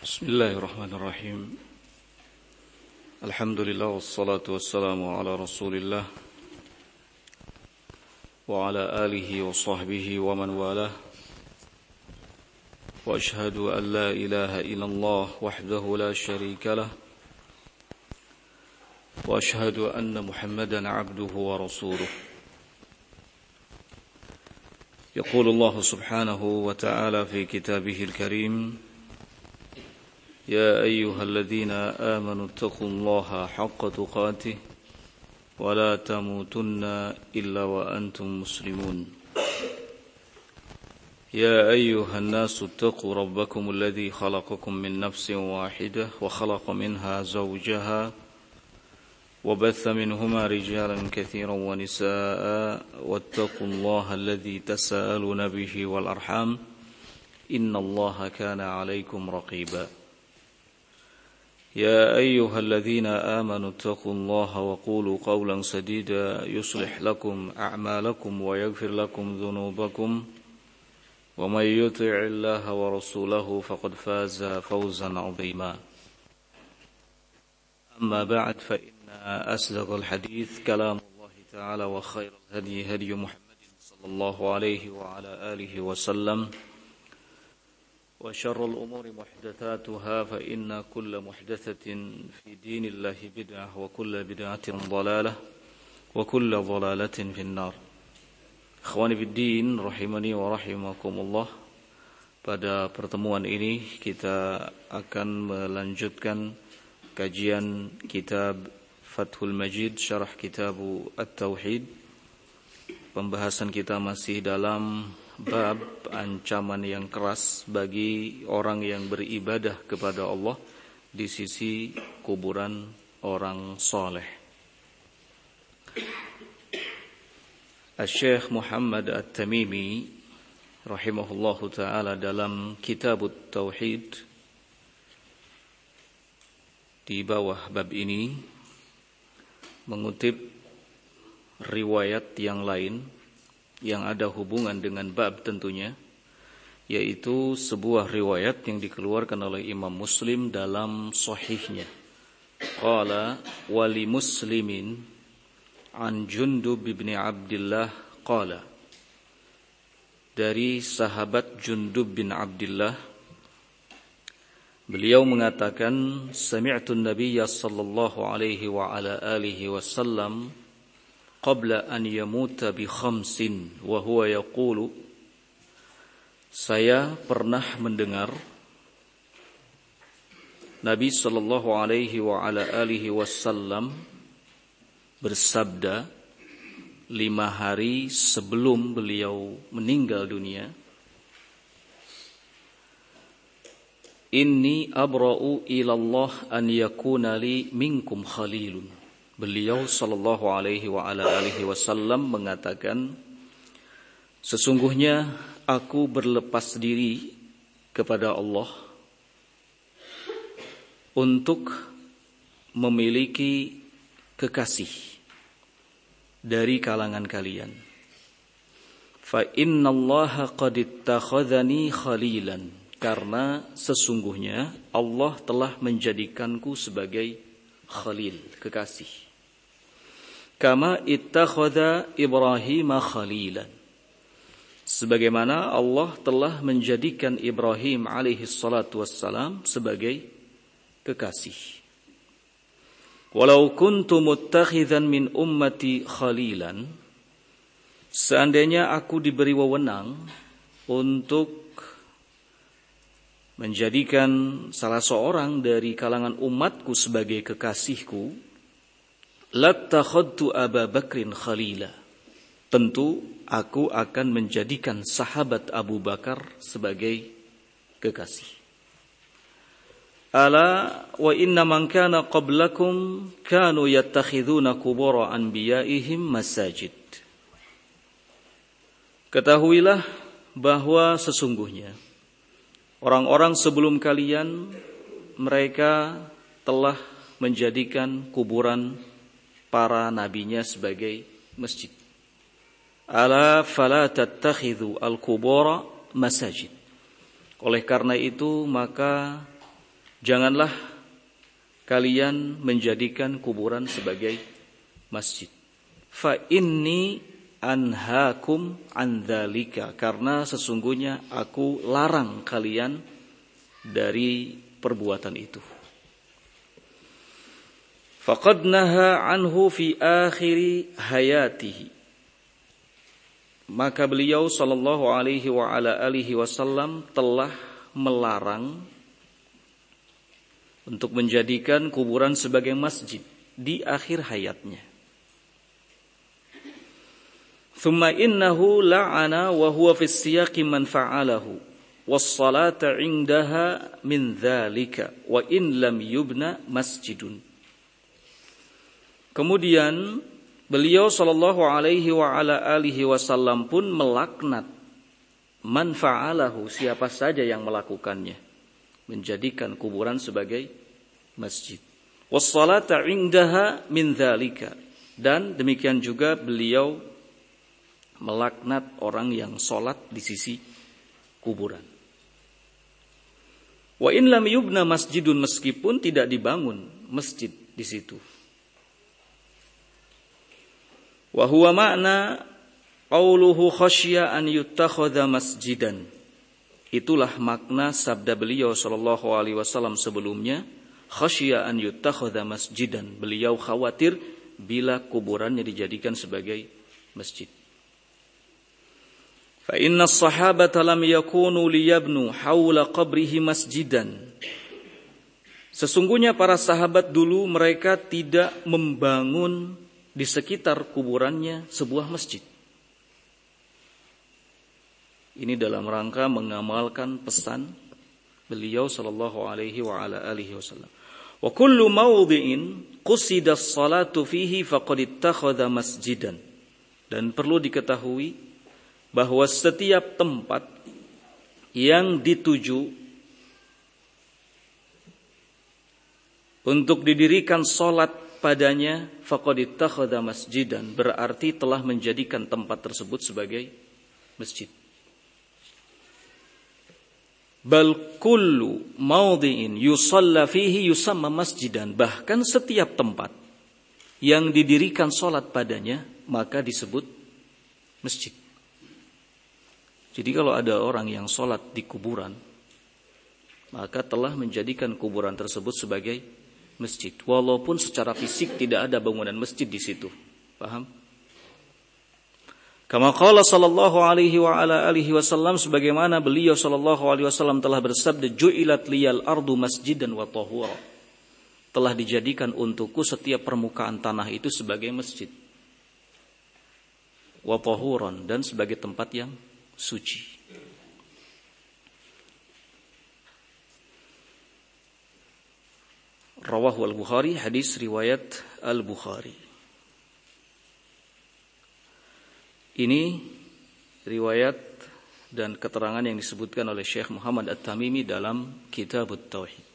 Bismillahirrahmanirrahim. Alhamdulillah wassalatu wassalamu ala Rasulillah wa ala alihi wa sahbihi wa man walah. Wa ashhadu an la ilaha illallah wahdahu la sharika lah. Wa ashhadu anna Muhammadan abduhu wa rasuluh. Yaqulu Allah subhanahu wa ta'ala fi kitabihil karim: يا أيها الذين آمنوا اتقوا الله حق تقاته ولا تموتن إلا وأنتم مسلمون يا أيها الناس اتقوا ربكم الذي خلقكم من نفس واحدة وخلق منها زوجها وبث منهما رجالا كثيرا ونساء واتقوا الله الذي تساءلون به والأرحام إن الله كان عليكم رقيبا يا أيها الذين آمنوا اتقوا الله وقولوا قولا سديدا يصلح لكم أعمالكم ويغفر لكم ذنوبكم ومن يطع الله ورسوله فقد فاز فوزا عظيما أما بعد فإن أصدق الحديث كلام الله تعالى وخير الهدي هدي محمد صلى الله عليه وعلى آله وسلم وشر الأمور محدثاتها فإن كل محدثة في دين الله بدعة وكل بدعة ضلالة وكل ضلالة في النار. Ikhwani fiddin rahimani wa rahimakumullah. Pada pertemuan ini kita akan melanjutkan kajian kitab Fathul Majid Syarah Kitab At-Tauhid. Pembahasan kita masih dalam bab ancaman yang keras bagi orang yang beribadah kepada Allah di sisi kuburan orang soleh. Syekh Muhammad At-Tamimi rahimahullahu ta'ala dalam Kitab At-Tauhid di bawah bab ini mengutip riwayat yang lain yang ada hubungan dengan bab tentunya, yaitu sebuah riwayat yang dikeluarkan oleh Imam Muslim dalam sahihnya. Qala wali Muslimin an Jundub bin Abdullah qala, dari sahabat Jundub bin Abdullah beliau mengatakan, sami'tu an-nabiyya sallallahu alaihi wa ala alihi wasallam qabla an yamuta bi khamsin wa huwa yaqulu, saya pernah mendengar Nabi sallallahu alaihi wa ala alihi wasallam bersabda 5 hari sebelum beliau meninggal dunia, inni abra'u ilallah an yakuna li minkum khalilun. Beliau sallallahu alaihi wa ala alihi wasallam mengatakan, sesungguhnya aku berlepas diri kepada Allah untuk memiliki kekasih dari kalangan kalian. Fa innallaha qad ittakhadhani khalilan, karena sesungguhnya Allah telah menjadikanku sebagai khalil, kekasih. Kama ittakhadha Ibrahim khalilan, sebagaimana Allah telah menjadikan Ibrahim alaihi salatu wassalam sebagai kekasih. Walau kuntu muttakhidhan min ummati khalilan, seandainya aku diberi wewenang untuk menjadikan salah seorang dari kalangan umatku sebagai kekasihku, lattakhadtu Aba Bakrin khalila, tentu aku akan menjadikan sahabat Abu Bakar sebagai kekasih. Ala wa inna man kana qablakum kanu yattakhiduna qubura anbiya'ihim masajid. Ketahuilah bahwa sesungguhnya orang-orang sebelum kalian, mereka telah menjadikan kuburan para nabinya sebagai masjid. Ala fala tattakhidhu al-qubura masajid. Oleh karena itu maka janganlah kalian menjadikan kuburan sebagai masjid. Fa inni anhaakum an dzalika, karena sesungguhnya aku larang kalian dari perbuatan itu. Faqad naha anhu fi akhiri hayatihi, maka beliau sallallahu alaihi wa ala alihi wasallam telah melarang untuk menjadikan kuburan sebagai masjid di akhir hayatnya. Thumma innahu la'ana wa huwa fi siyaqi man fa'alahu was-salata 'indaha min dzalika wa in lam yubna masjidun. Kemudian beliau sallallahu alaihi wa ala alihi wasallam pun melaknat man fa'alahu, siapa saja yang melakukannya, menjadikan kuburan sebagai masjid. Was-salata 'indaha min dzalika, dan demikian juga beliau melaknat orang yang salat di sisi kuburan. Wa in lam yubna masjidun, meskipun tidak dibangun masjid di situ. Wa huwa ma'na qauluhu khasyya an yuttakhadha masjidan. Itulah makna sabda beliau sallallahu alaihi wasallam sebelumnya, khasyya an yuttakhadha masjidan. Beliau khawatir bila kuburannya dijadikan sebagai masjid. Fa inna as-sahabata lam yakunu liyabnu haula qabrihi masjidan. Sesungguhnya para sahabat dulu mereka tidak membangun di sekitar kuburannya sebuah masjid. Ini dalam rangka mengamalkan pesan beliau sallallahu alaihi wa ala alihi wasallam. Wa kullu mawdhi'in qusida as-salatu fihi faqad ittakhadha masjidan. Dan perlu diketahui bahwa setiap tempat yang dituju untuk didirikan salat padanya, faqad ittakhadha masjidan, berarti telah menjadikan tempat tersebut sebagai masjid. Bal kullu mawdhi'in yusalla fihi yusamma masjidan, bahkan setiap tempat yang didirikan salat padanya maka disebut masjid. Jadi kalau ada orang yang salat di kuburan, maka telah menjadikan kuburan tersebut sebagai masjid, walaupun secara fisik tidak ada bangunan masjid di situ. Paham? Kama qala sallallahu alaihi wa ala alihi wasallam, sebagaimana beliau sallallahu alaihi wasallam telah bersabda, ju'ilat liyal ardu masjidan wa tahura. Telah dijadikan untukku setiap permukaan tanah itu sebagai masjid. Wa tahuran, dan sebagai tempat yang suci. Rawahu al-Bukhari, hadis riwayat al-Bukhari. Ini riwayat dan keterangan yang disebutkan oleh Syekh Muhammad At-Tamimi dalam Kitab At-Tauhid.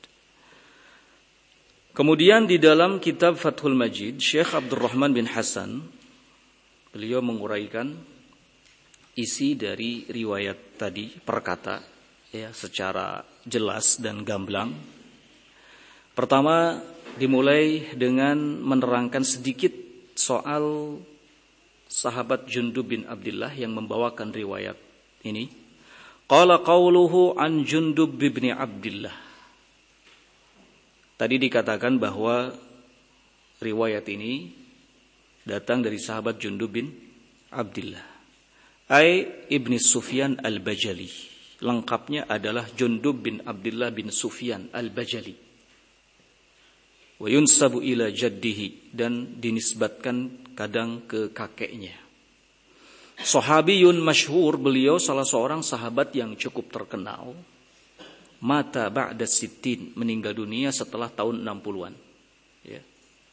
Kemudian di dalam kitab Fathul Majid, Syekh Abdurrahman bin Hasan, beliau menguraikan isi dari riwayat tadi perkata ya secara jelas dan gamblang. Pertama dimulai dengan menerangkan sedikit soal sahabat Jundub bin Abdillah yang membawakan riwayat ini. Qala qauluhu an Jundub bin Abdillah. Tadi dikatakan bahwa riwayat ini datang dari sahabat Jundub bin Abdillah, ai Ibni Sufyan al-Bajali. Lengkapnya adalah Jundub bin Abdillah bin Sufyan al-Bajali. Wa yunsabu ila jaddihi, dan dinisbatkan kadang ke kakeknya. Sahabiyun masyhur, beliau salah seorang sahabat yang cukup terkenal. Mata ba'da sittin, meninggal dunia setelah tahun 60-an. Ya.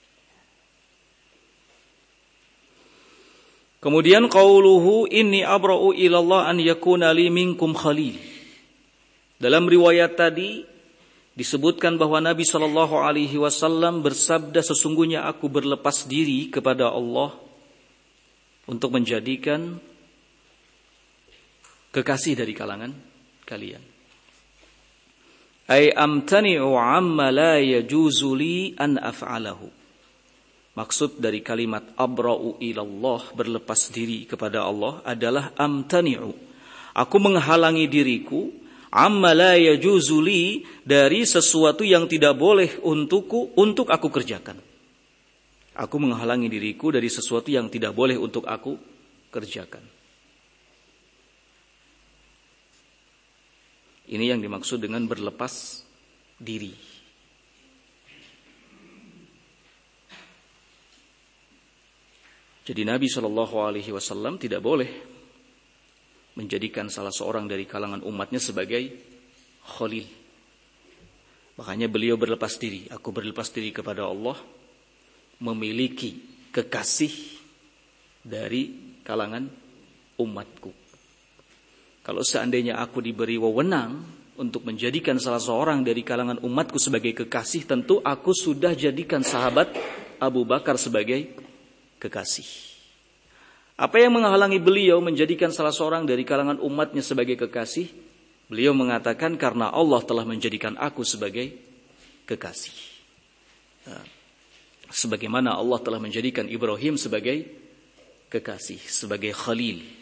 Kemudian qauluhu inni abra'u ilallah an yakuna li minkum khalil. Dalam riwayat tadi disebutkan bahwa Nabi SAW bersabda, sesungguhnya aku berlepas diri kepada Allah untuk menjadikan kekasih dari kalangan kalian. ay amtani'u amma la yajuzu li an af'alahu. Maksud dari kalimat abra'u ilallah, berlepas diri kepada Allah, adalah amtani'u, aku menghalangi diriku, amma la yajuzu li, dari sesuatu yang tidak boleh untukku untuk aku kerjakan. Aku menghalangi diriku dari sesuatu yang tidak boleh untuk aku kerjakan. Ini yang dimaksud dengan berlepas diri. Jadi Nabi SAW tidak boleh menjadikan salah seorang dari kalangan umatnya sebagai khalil. Makanya beliau berlepas diri. Aku berlepas diri kepada Allah, memiliki kekasih dari kalangan umatku. Kalau seandainya aku diberi wewenang untuk menjadikan salah seorang dari kalangan umatku sebagai kekasih, tentu aku sudah jadikan sahabat Abu Bakar sebagai kekasih. Apa yang menghalangi beliau menjadikan salah seorang dari kalangan umatnya sebagai kekasih? Beliau mengatakan karena Allah telah menjadikan aku sebagai kekasih. Sebagaimana Allah telah menjadikan Ibrahim sebagai kekasih, sebagai khalil.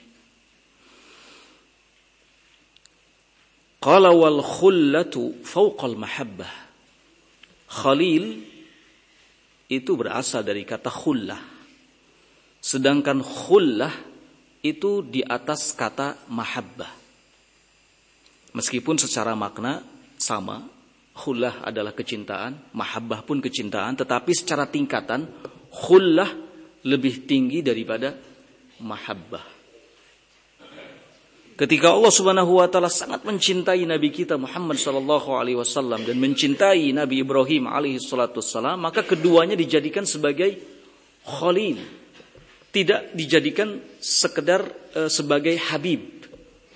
Qala wal khullatu fawqal mahabbah. Khalil itu berasal dari kata khullah. Sedangkan khullah itu di atas kata mahabbah. Meskipun secara makna sama, khullah adalah kecintaan, mahabbah pun kecintaan, tetapi secara tingkatan khullah lebih tinggi daripada mahabbah. Ketika Allah Subhanahu wa taala sangat mencintai Nabi kita Muhammad sallallahu alaihi wasallam dan mencintai Nabi Ibrahim alaihi salatu wassalam, maka keduanya dijadikan sebagai khalil. Tidak dijadikan sekedar sebagai habib.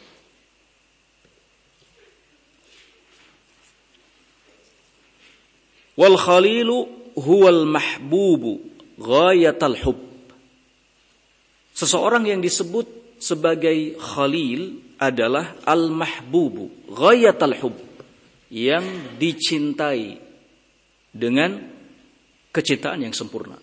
Wal khalilu huwal mahbubu ghayatal hub. Seseorang yang disebut sebagai khalil adalah al-mahbubu ghayatal hub, yang dicintai dengan kecintaan yang sempurna.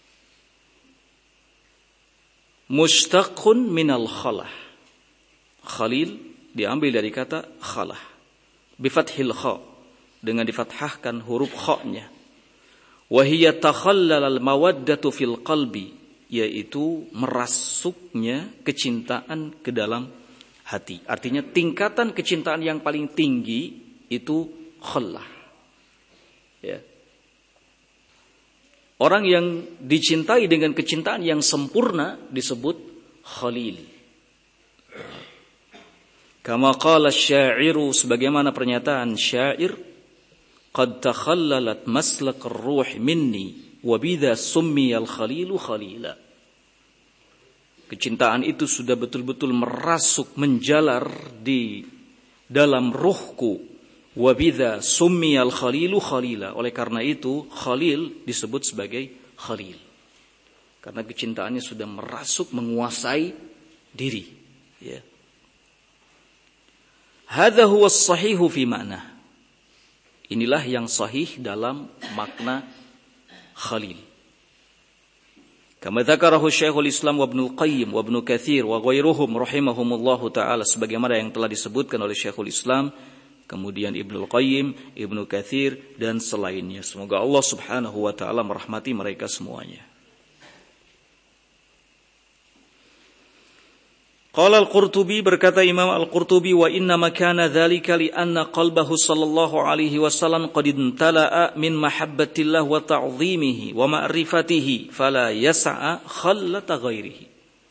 Mustaqun minal khalah. Khalil diambil dari kata khalah. Bifathil kha, dengan difathahkan huruf kha-nya. Wa hiya takhallal mawaddatu fil qalbi, yaitu merasuknya kecintaan ke dalam hati. Artinya tingkatan kecintaan yang paling tinggi itu khallah. Ya. Orang yang dicintai dengan kecintaan yang sempurna disebut khalil. Kama qala syairu, sebagaimana pernyataan syair, qad takhallalat maslak ar-ruh minni wa bidha summiyal khalilu khalila. Kecintaan itu sudah betul-betul merasuk, menjalar di dalam ruhku. Wa bidha summiyal khalilu khalila. Oleh karena itu khalil disebut sebagai khalil, karena kecintaannya sudah merasuk, menguasai diri. Ya. Hadza huwa as-sahihu fi ma'na. Inilah yang sahih dalam makna khalil. Kama dzakarahu Syekhul Islam wa Ibnu Qayyim wa Ibnu Katsir wa ghairuhum rahimahumullahu taala, sebagaimana yang telah disebutkan oleh Syekhul Islam, kemudian Ibnu Qayyim, Ibnu Katsir dan selainnya. Semoga Allah Subhanahu wa taala merahmati mereka semuanya. Qala Al-Qurtubi, berkata Imam Al-Qurtubi, wa inna ma kana dzalika li anna qalbahu sallallahu alaihi wasallam qad intala'a min mahabbatillah wa ta'zimihi wa ma'rifatihi fala yas'a khallata ghairihi.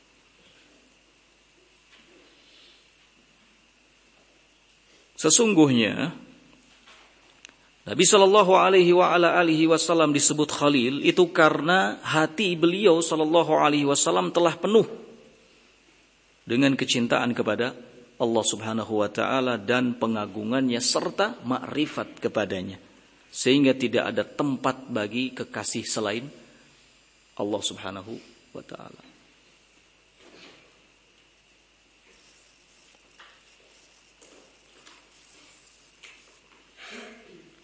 Sesungguhnya Nabi sallallahu alaihi wa ala alihi wasallam disebut khalil itu karena hati beliau sallallahu alaihi wasallam telah penuh dengan kecintaan kepada Allah Subhanahu wa taala dan pengagungannya serta makrifat kepadanya, sehingga tidak ada tempat bagi kekasih selain Allah Subhanahu wa taala.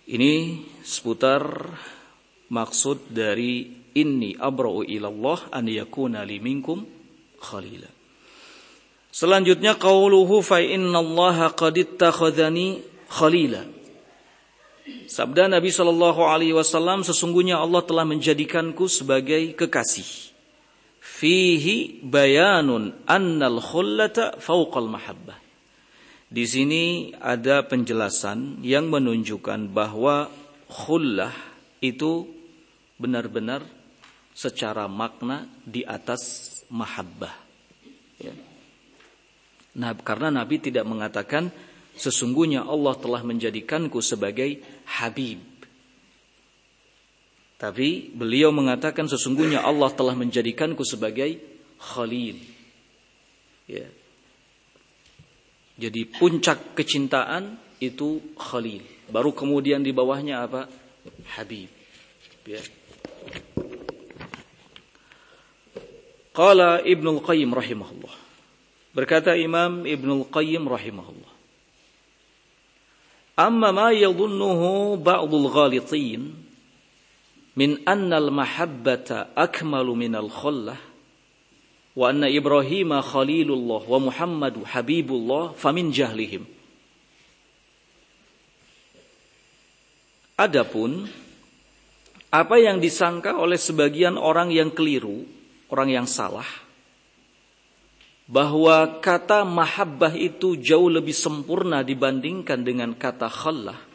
Ini seputar maksud dari inni abra'u ilallah an yakuna li minkum khalila. Selanjutnya qauluhu fa innallaha qad ittakhadhani khalila. Sabda Nabi sallallahu alaihi wasallam, sesungguhnya Allah telah menjadikanku sebagai kekasih. Fihi bayanun annal khullata fawqal mahabbah. Di sini ada penjelasan yang menunjukkan bahwa khullah itu benar-benar secara makna di atas mahabbah. Ya. Nah, karena Nabi tidak mengatakan sesungguhnya Allah telah menjadikanku sebagai habib. Tapi beliau mengatakan sesungguhnya Allah telah menjadikanku sebagai khalil. Ya. Jadi puncak kecintaan itu khalil. Baru kemudian di bawahnya apa? Habib. Ya. Qala Ibnul Qayyim rahimahullah. Berkata Imam Ibnul Qayyim rahimahullah. Amma ma yadhunnuhu ba'dul ghalitin min anna al-mahabbata akmalu min al-khullah wa anna Ibrahim khalilullah wa Muhammadu habibullah famin jahlihim. Adapun apa yang disangka oleh sebagian orang yang keliru, orang yang salah, bahwa kata mahabbah itu jauh lebih sempurna dibandingkan dengan kata khallah,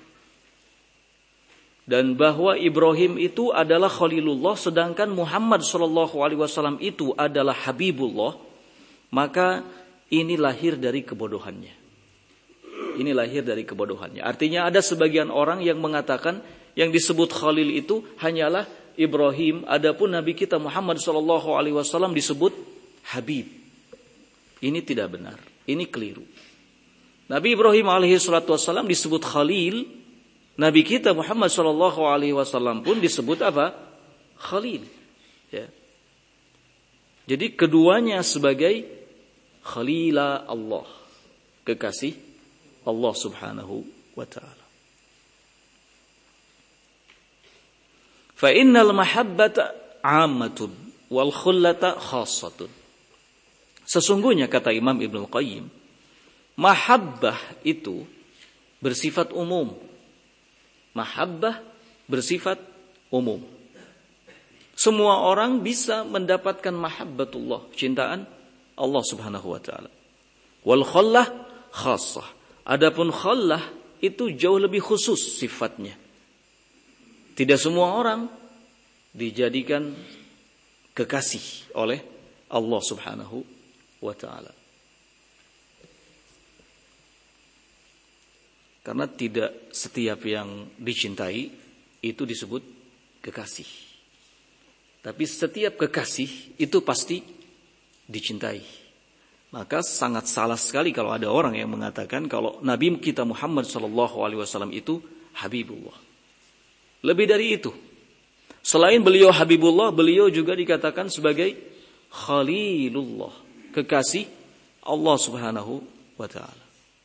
dan bahwa Ibrahim itu adalah Khalilullah sedangkan Muhammad SAW itu adalah Habibullah, maka ini lahir dari kebodohannya. Ini lahir dari kebodohannya. Artinya ada sebagian orang yang mengatakan yang disebut Khalil itu hanyalah Ibrahim, adapun Nabi kita Muhammad SAW disebut Habib. Ini tidak benar, ini keliru. Nabi Ibrahim alaihissalam disebut Khalil, Nabi kita Muhammad SAW pun disebut apa? Khalil. Ya. Jadi keduanya sebagai Khalila Allah, kekasih Allah Subhanahu wa ta'ala. Fa innal mahabbata 'ammatun wal khullata khassatun. Sesungguhnya kata Imam Ibnul Qayyim, mahabbah itu bersifat umum. Mahabbah bersifat umum. Semua orang bisa mendapatkan mahabbatullah, cintaan Allah Subhanahu wa taala. Wal khallah khassah. Adapun khallah itu jauh lebih khusus sifatnya. Tidak semua orang dijadikan kekasih oleh Allah Subhanahu wa taala. Karena tidak setiap yang dicintai itu disebut kekasih. Tapi setiap kekasih itu pasti dicintai. Maka sangat salah sekali kalau ada orang yang mengatakan kalau Nabi kita Muhammad SAW itu Habibullah. Lebih dari itu. Selain beliau Habibullah, beliau juga dikatakan sebagai Khalilullah, kekasih Allah Subhanahu wa ta'ala.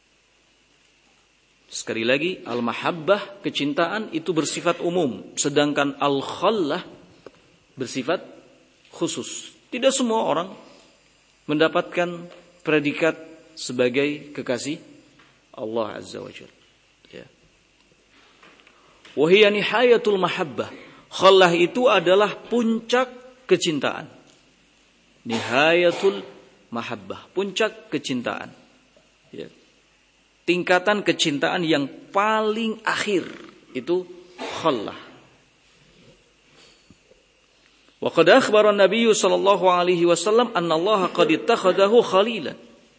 Sekali lagi, al-mahabbah, kecintaan itu bersifat umum. Sedangkan al-khallah bersifat khusus. Tidak semua orang mendapatkan predikat sebagai kekasih Allah Azza wa Jalla. Ya. Wa hiya nihayatul mahabbah. Khallah itu adalah puncak kecintaan. Nihayatul mahabbah, puncak kecintaan. Ya. Tingkatan kecintaan yang paling akhir itu khallah. Wa qad akhbara an-nabiy sallallahu alaihi wasallam anna Allah qad ittakhadahu khalilan.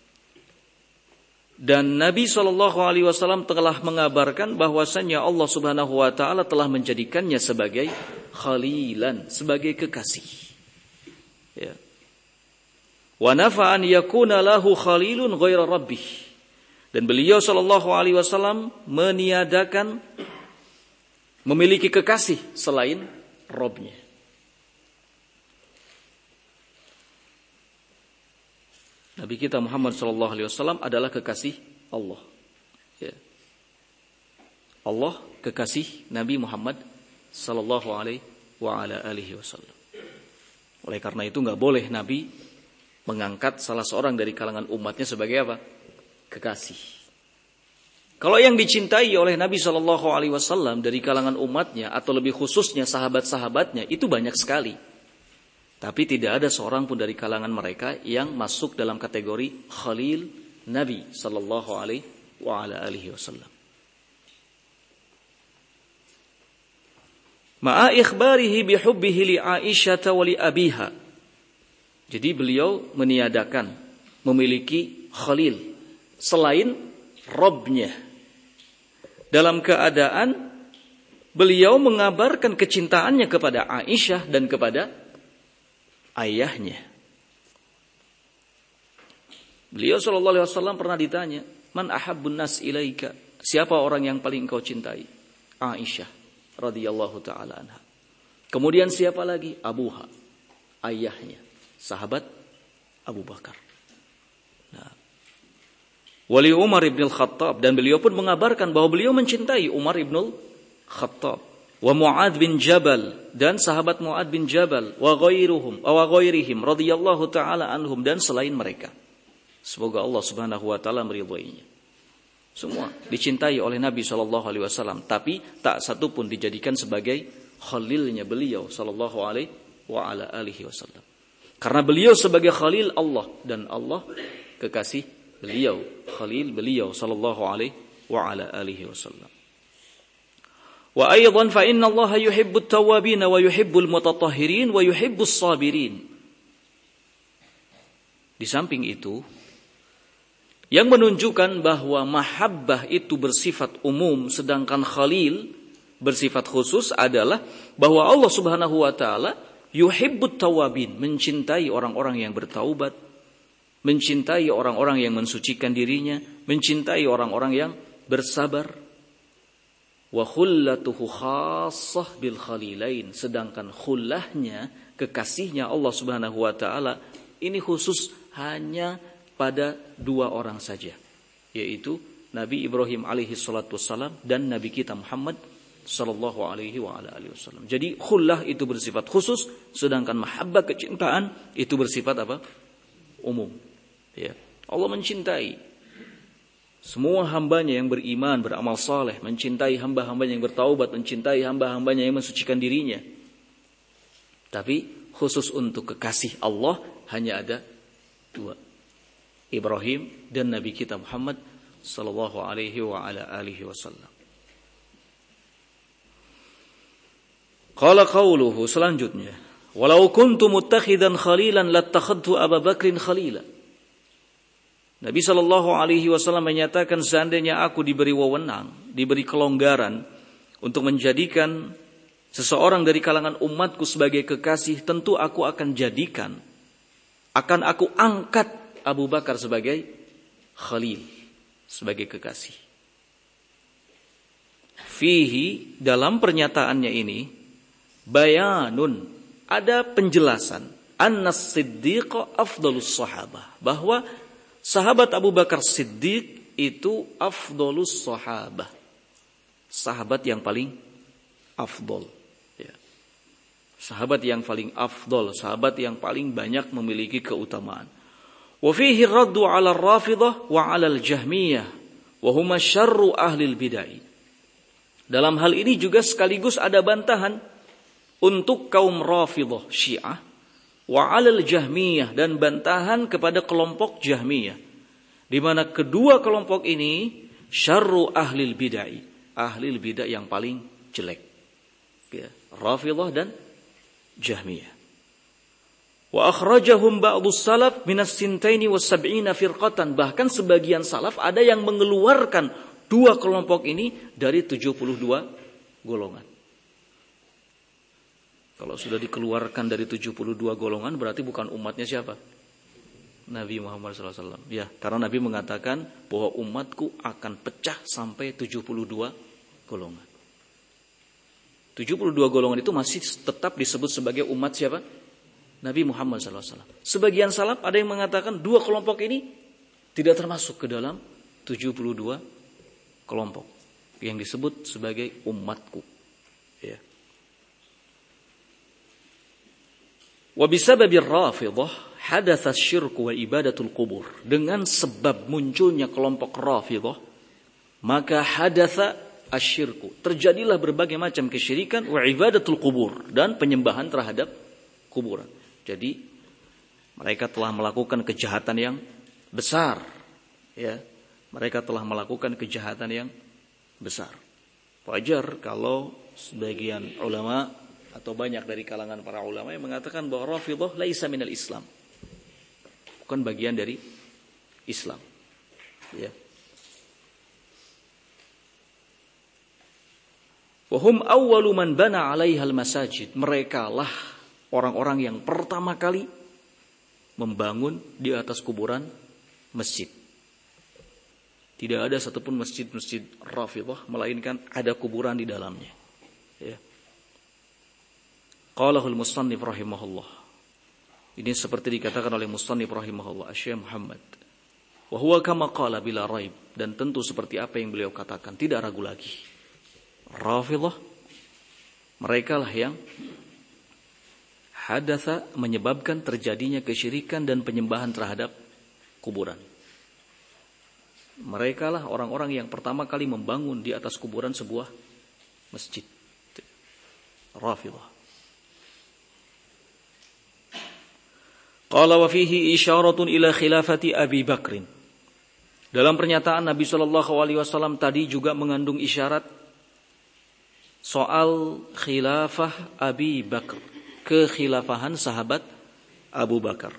Dan Nabi sallallahu alaihi wasallam telah mengabarkan bahwasanya Allah Subhanahu wa taala telah menjadikannya sebagai khalilan, sebagai kekasih. Ya. Wa nafa an yakuna lahu khalilun ghaira rabbih. Dan beliau sallallahu alaihi wasallam meniadakan memiliki kekasih selain Rabb-nya. Nabi kita Muhammad sallallahu alaihi wasallam adalah kekasih Allah. Ya. Allah, kekasih Nabi Muhammad sallallahu alaihi wasallam. Oleh karena itu enggak boleh Nabi mengangkat salah seorang dari kalangan umatnya sebagai apa? Kekasih. Kalau yang dicintai oleh Nabi sallallahu alaihi wasallam dari kalangan umatnya atau lebih khususnya sahabat-sahabatnya itu banyak sekali. Tapi tidak ada seorang pun dari kalangan mereka yang masuk dalam kategori Khalil Nabi sallallahu alaihi wasallam. Ma'a ikhbarihi bihubbihi li Aisyah wa li abiha. Jadi beliau meniadakan memiliki Khalil selain Rabbnya. Dalam keadaan beliau mengabarkan kecintaannya kepada Aisyah dan kepada ayahnya. Beliau sallallahu alaihi wasallam pernah ditanya, "Man ahabbun nas ilaika?" Siapa orang yang paling engkau cintai? Aisyah radhiyallahu taala anha. Kemudian siapa lagi? Abuha, ayahnya, sahabat Abu Bakar. Nah, Wali Umar ibn al-Khattab, dan beliau pun mengabarkan bahwa beliau mencintai Umar ibn al-Khattab. Wa Mu'ad bin Jabal, dan sahabat Mu'ad bin Jabal, wa ghairihim radhiyallahu taala anhum, dan selain mereka. Semoga Allah Subhanahu wa taala meridhoinya. Semua dicintai oleh Nabi sallallahu alaihi wasallam, tapi tak satu pun dijadikan sebagai khalilnya beliau sallallahu alaihi wasallam. Karena beliau sebagai khalil Allah dan Allah kekasih beliau, khalil beliau sallallahu alaihi wasallam. Wa aidan fa inna Allah yuhibbut tawwabin wa yuhibbul mutatahhirin wa yuhibbus sabirin. Di samping itu, yang menunjukkan bahwa mahabbah itu bersifat umum sedangkan khalil bersifat khusus adalah bahwa Allah Subhanahu wa taala yuhibbut tawwabin, mencintai orang-orang yang bertaubat, mencintai orang-orang yang mensucikan dirinya, mencintai orang-orang yang bersabar. Wa khullatuhu khassah bil khalilain, sedangkan khullahnya, kekasihnya Allah Subhanahu wa taala ini khusus hanya pada dua orang saja, yaitu Nabi Ibrahim alaihi salatu wassalam dan Nabi kita Muhammad sallallahu alaihi wasallam. Jadi khullah itu bersifat khusus, sedangkan mahabbah, kecintaan itu bersifat apa? Umum. Ya. Allah mencintai semua hambanya yang beriman, beramal saleh, mencintai hamba-hambanya yang bertaubat, mencintai hamba-hambanya yang mensucikan dirinya. Tapi khusus untuk kekasih Allah hanya ada dua, Ibrahim dan Nabi kita Muhammad sallallahu alaihi wasallam. Qala qawluhu, selanjutnya, walau kuntu muttakhidan khalilan lattakhadtu Abu Bakrin khalila. Nabi sallallahu alaihi wasallam menyatakan, seandainya aku diberi wewenang, diberi kelonggaran untuk menjadikan seseorang dari kalangan umatku sebagai kekasih, tentu aku akan jadikan, akan aku angkat Abu Bakar sebagai khalil, sebagai kekasih. Fihi, dalam pernyataannya ini, bayanun, ada penjelasan, annas siddiq afdalus sahabah, bahwa sahabat Abu Bakar Siddiq itu afdalus sahabah, sahabat yang paling afdol, ya. Sahabat yang paling afdol, sahabat yang paling banyak memiliki keutamaan. Wa fihi raddu 'ala ar-Rafidah wa 'ala al-Jahmiyah wa huma syarru ahli al-bid'ah. Dalam hal ini juga sekaligus ada bantahan untuk kaum Rafidah Syiah, wa 'alal Jahmiyah, dan bantahan kepada kelompok Jahmiyah, di mana kedua kelompok ini syarru ahlil bid'ah, ahli bid'ah yang paling jelek, ya, Rafidah dan Jahmiyah. Wa akhrajahum ba'dus salaf minas sintaini was sab'ina firqatan, bahkan sebagian salaf ada yang mengeluarkan dua kelompok ini dari 72 golongan. Kalau sudah dikeluarkan dari 72 golongan, berarti bukan umatnya siapa? Nabi Muhammad SAW. Ya, karena Nabi mengatakan bahwa umatku akan pecah sampai 72 golongan. 72 golongan itu masih tetap disebut sebagai umat siapa? Nabi Muhammad SAW. Sebagian salaf ada yang mengatakan dua kelompok ini tidak termasuk ke dalam 72 kelompok. yang disebut sebagai umatku. Ya. Wa bisababir Rafidhah hadatsa syirku wa ibadatul qubur. Dengan sebab munculnya kelompok Rafidhah, maka hadatsa asyirku, terjadilah berbagai macam kesyirikan, wa ibadatul qubur, dan penyembahan terhadap kuburan. Jadi mereka telah melakukan kejahatan yang besar, ya. Mereka telah melakukan kejahatan yang besar. Wajar kalau sebagian ulama atau banyak dari kalangan para ulama yang mengatakan bahwa Rafidhah laisa minal Islam, bukan bagian dari Islam, ya. Wahum awwalu man bana 'alaihal masajid. Mereka lah orang-orang yang pertama kali membangun di atas kuburan masjid. Tidak ada satupun masjid-masjid Rafidhah melainkan ada kuburan di dalamnya. Ya. Qalahul musannif rahimahullah. Ini seperti dikatakan oleh musannif rahimahullah, Syekh Muhammad. Wa huwa kama qala bila raib, dan tentu seperti apa yang beliau katakan, tidak ragu lagi. Rafidhah, mereka lah yang hadatsa, menyebabkan terjadinya kesyirikan dan penyembahan terhadap kuburan. Mereka lah orang-orang yang pertama kali membangun di atas kuburan sebuah masjid. Rafidhah. Qala wa fihi isyaratun ila khilafati Abi Bakrin. Dalam pernyataan Nabi SAW tadi juga mengandung isyarat soal khilafah Abi Bakar, kekhilafahan sahabat Abu Bakar.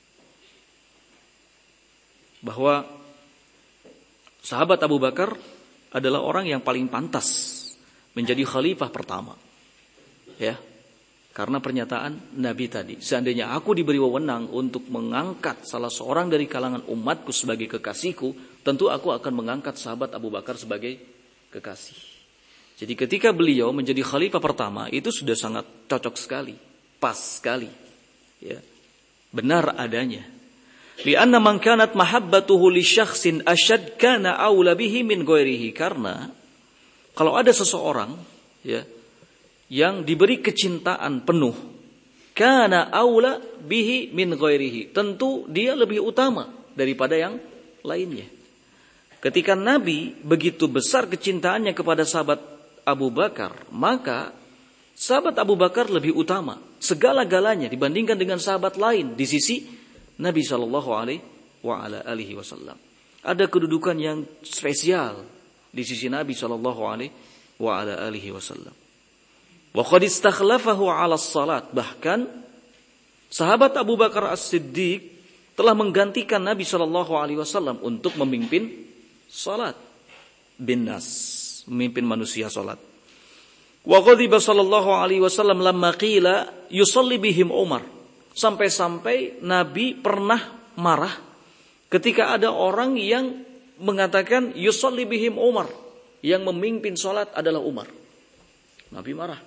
Bahwa sahabat Abu Bakar adalah orang yang paling pantas menjadi khalifah pertama. Ya. Karena pernyataan Nabi tadi, seandainya aku diberi wewenang untuk mengangkat salah seorang dari kalangan umatku sebagai kekasihku, tentu aku akan mengangkat sahabat Abu Bakar sebagai kekasih. Jadi ketika beliau menjadi khalifah pertama, itu sudah sangat cocok sekali, pas sekali, ya, benar adanya. Lianna man kanat mahabbatuhu li syakhsin ashad kana aula bihi min ghairihi. Karena kalau ada seseorang, ya, yang diberi kecintaan penuh, kana aula bihi min ghairihi, tentu dia lebih utama daripada yang lainnya. Ketika Nabi begitu besar kecintaannya kepada sahabat Abu Bakar, maka sahabat Abu Bakar lebih utama segala-galanya dibandingkan dengan sahabat lain di sisi Nabi sallallahu alaihi wasallam. Ada kedudukan yang spesial di sisi Nabi sallallahu alaihi wasallam. Wa qad istakhlafahu 'ala salat. Bahkan sahabat Abu Bakar As-Siddiq telah menggantikan Nabi sallallahu alaihi wasallam untuk memimpin salat bin nas, memimpin manusia salat. Wa ghadiba sallallahu alaihi wasallam lamma qila yusalli bihim Umar. Sampai-sampai Nabi pernah marah ketika ada orang yang mengatakan yusalli bihim Umar, yang memimpin salat adalah Umar. Nabi marah.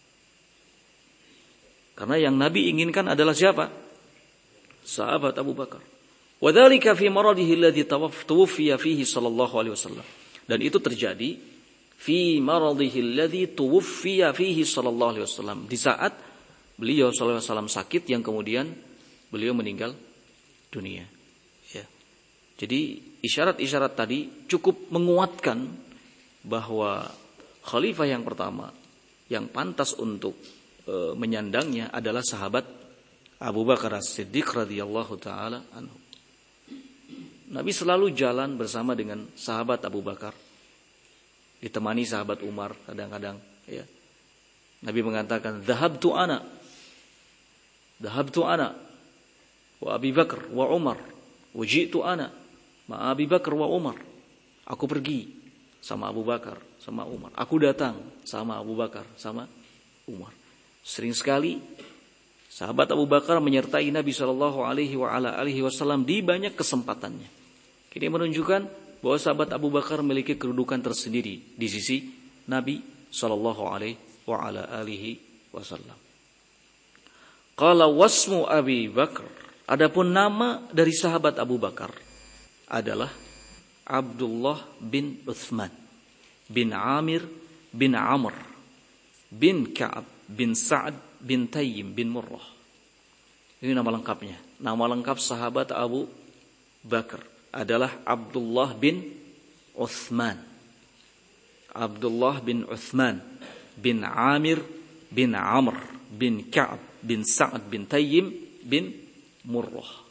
Karena yang Nabi inginkan adalah siapa? Sahabat Abu Bakar. Wa dzalika fi maradihi alladhi tuwfiya fihi sallallahu alaihi wasallam. Dan itu terjadi fi maradihi alladhi tuwfiya fihi sallallahu alaihi wasallam, di saat beliau sallallahu alaihi wasallam sakit yang kemudian beliau meninggal dunia. Ya. Jadi isyarat-isyarat tadi cukup menguatkan bahwa khalifah yang pertama yang pantas untuk menyandangnya adalah sahabat Abu Bakar As-Siddiq radhiyallahu taala anhu. Nabi selalu jalan bersama dengan sahabat Abu Bakar, ditemani sahabat Umar kadang-kadang, ya. Nabi mengatakan, "Dhahabtu ana wa Abi Bakar wa Umar wa ji'tu ana ma Abi Bakar wa Umar." Aku pergi sama Abu Bakar, sama Umar. Aku datang sama Abu Bakar, sama Umar. Sering sekali sahabat Abu Bakar menyertai Nabi sallallahu alaihi wasallam di banyak kesempatannya. Ini menunjukkan bahwa sahabat Abu Bakar memiliki kedudukan tersendiri di sisi Nabi sallallahu alaihi wasallam. Qala wasmu Abi Bakar. Adapun nama dari sahabat Abu Bakar adalah Abdullah bin Uthman. bin Amir bin Amr bin Ka'ab bin Sa'ad bin Tayyim bin Murrah. Ini nama lengkapnya. Nama lengkap sahabat Abu Bakar adalah Abdullah bin Uthman. Abdullah bin Uthman bin Amir bin Amr bin Ka'ab bin Sa'ad bin Tayyim bin Murrah.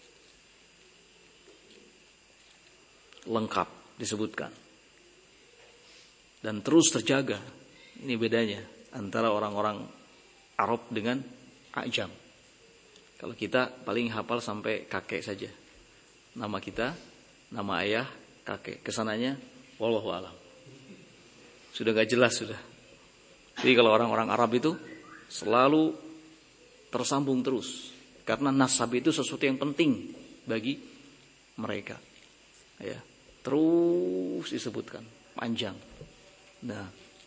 Lengkap disebutkan. Dan terus terjaga. Ini bedanya antara orang-orang Arab dengan Ajam. Kalau kita paling hafal sampai kakek saja. Nama kita, nama ayah, kakek. Kesananya, wallahu a'lam. Sudah gak jelas sudah. Jadi kalau orang-orang Arab itu selalu tersambung terus. Karena nasab itu sesuatu yang penting bagi mereka. Ya, terus disebutkan, panjang. Nah,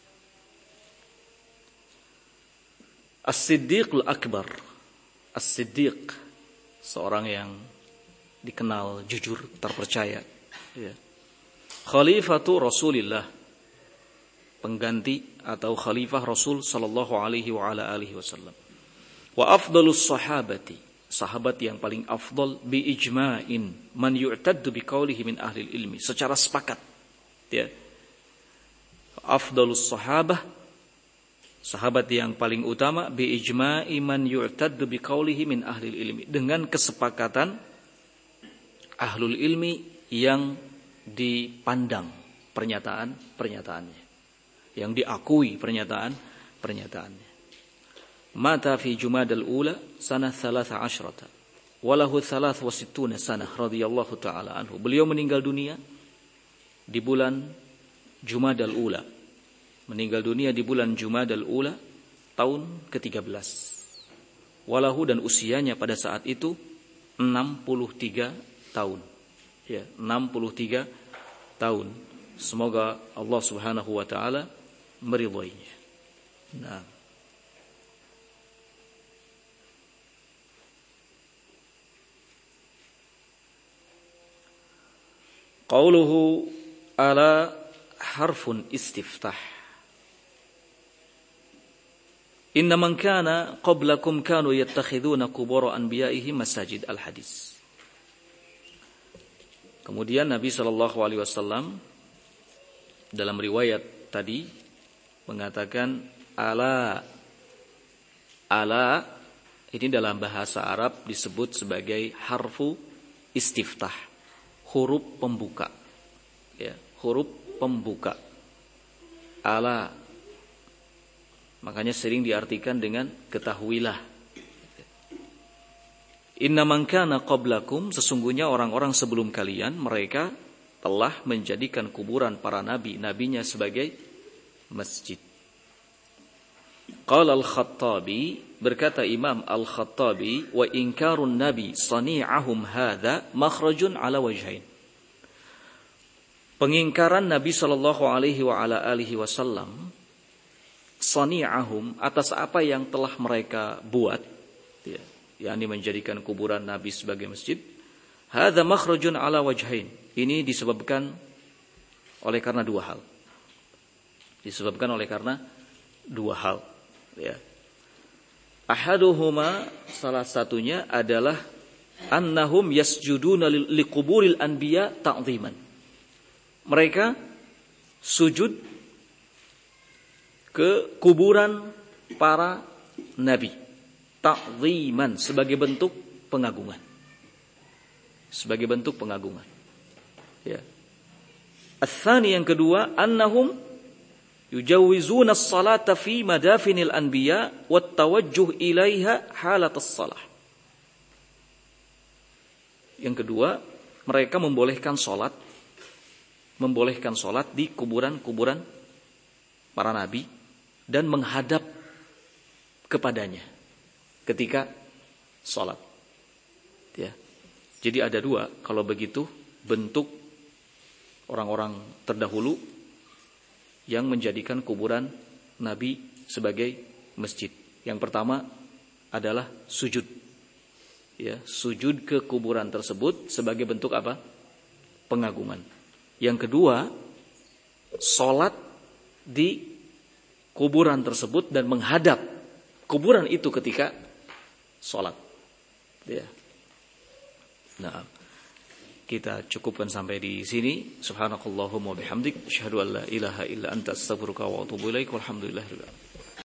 As-Siddiqul Akbar. As-Siddiq, seorang yang dikenal jujur, terpercaya. Ya. Khalifatu Rasulillah, pengganti atau khalifah Rasul sallallahu alaihi wa ala alihi wasallam. Wa afdalus sahabati, sahabat yang paling afdal bi ijma'in man yu'taddu bi qawlihi min ahli ilmi, secara sepakat. Ya. Afdalus sahabah, sahabat yang paling utama bi ijma'i man yu'taddu bi qawlihi min ahli ilmi, dengan kesepakatan ahlul ilmi yang dipandang pernyataan-pernyataannya, yang diakui pernyataan-pernyataannya. Mata fi Jumadal Ula sanah 13 walahu 63 sanah radhiyallahu taala anhu. Beliau meninggal dunia di bulan Jumadal Ula. Meninggal dunia di bulan Jumadal Ula tahun ke-13. Walahu, dan usianya pada saat itu 63 tahun. Ya, 63 tahun. Semoga Allah Subhanahu wa taala meridhoinya. Nah, qauluhu ala harfun istiftah. Inna man kana qablakum kanu yattakhiduna qubur anbiya'ihim masajid, al-hadis. Kemudian Nabi SAW dalam riwayat tadi mengatakan ala ini dalam bahasa Arab disebut sebagai harfu istiftah, huruf pembuka. Ya, huruf pembuka. Ala, makanya sering diartikan dengan ketahuilah. Inna man kana qablakum, sesungguhnya orang-orang sebelum kalian, mereka telah menjadikan kuburan para nabi-nabinya sebagai masjid. Qala al-Khattabi, berkata Imam al-Khattabi, wa inkarun nabi sani'ahum hadza makhrajun ala wajhain. Pengingkaran Nabi sallallahu alaihi wa ala alihi wasallam sani'ahum, atas apa yang telah mereka buat, ya, yakni menjadikan kuburan Nabi sebagai masjid. Hadza makhrajun ala wajhain. Ini disebabkan oleh karena dua hal. Ya. Ahaduhuma, salah satunya adalah annahum yasjuduna liquburil anbiya ta'dhiman. Mereka sujud ke kuburan para nabi ta'dhiman, sebagai bentuk pengagungan. Ya. Ats-tsani, yang kedua, annahum yujawizuna as-salata fi madafinil anbiya wat tawajjuh ilaiha halat as-salah. Yang kedua, mereka membolehkan salat di kuburan-kuburan para nabi dan menghadap kepadanya ketika salat. Ya. Jadi ada dua kalau begitu bentuk orang-orang terdahulu yang menjadikan kuburan nabi sebagai masjid. Yang pertama adalah sujud. Ya, sujud ke kuburan tersebut sebagai bentuk apa? Pengagungan. Yang kedua, sholat di kuburan tersebut dan menghadap kuburan itu ketika sholat. Ya. Nah, kita cukupkan sampai di sini. Subhanakallahumma bihamdik, asyhadu an la ilaha illa anta, astaghfiruka wa atubu ilaik. Walhamdulillahirabbil alamin.